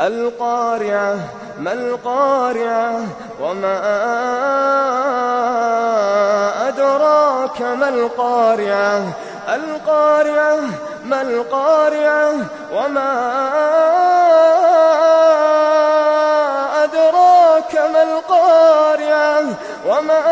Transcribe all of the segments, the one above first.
القارعة ما القارعة وما أدراك ما القارعة القارعة ما القارعة وما أدراك ما القارعة وما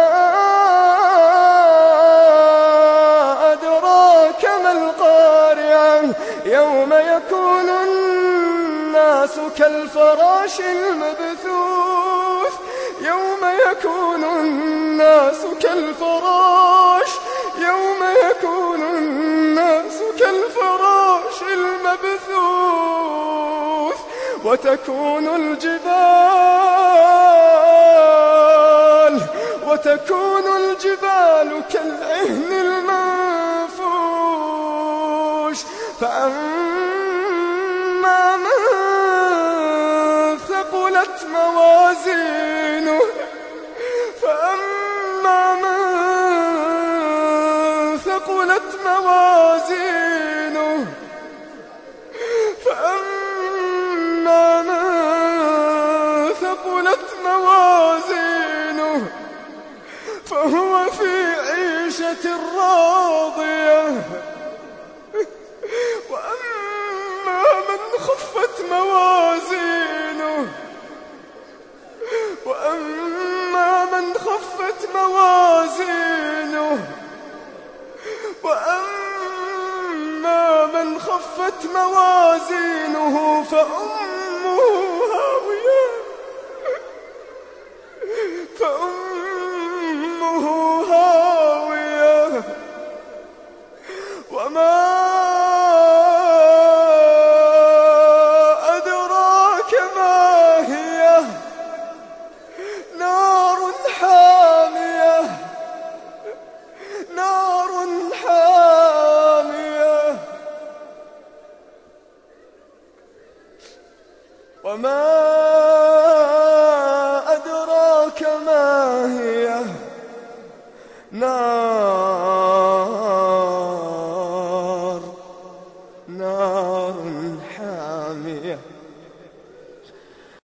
أدراك ما القارعة يوم يكون الناس كالفراش المبثوث يوم يكون الناس كالفراش يوم يكون الناس كالفراش المبثوث وتكون الجبال كالعهن المنفوش فأما من ثقلت موازينه فأما من ثقلت موازينه فأما من ثقلت موازينه فهو في عيشة راضية وأما من خفت موازينه وأما من خفت موازينه وأما من خفت موازينه فأمه هاوية وما أدراك ما هي نار حامية وما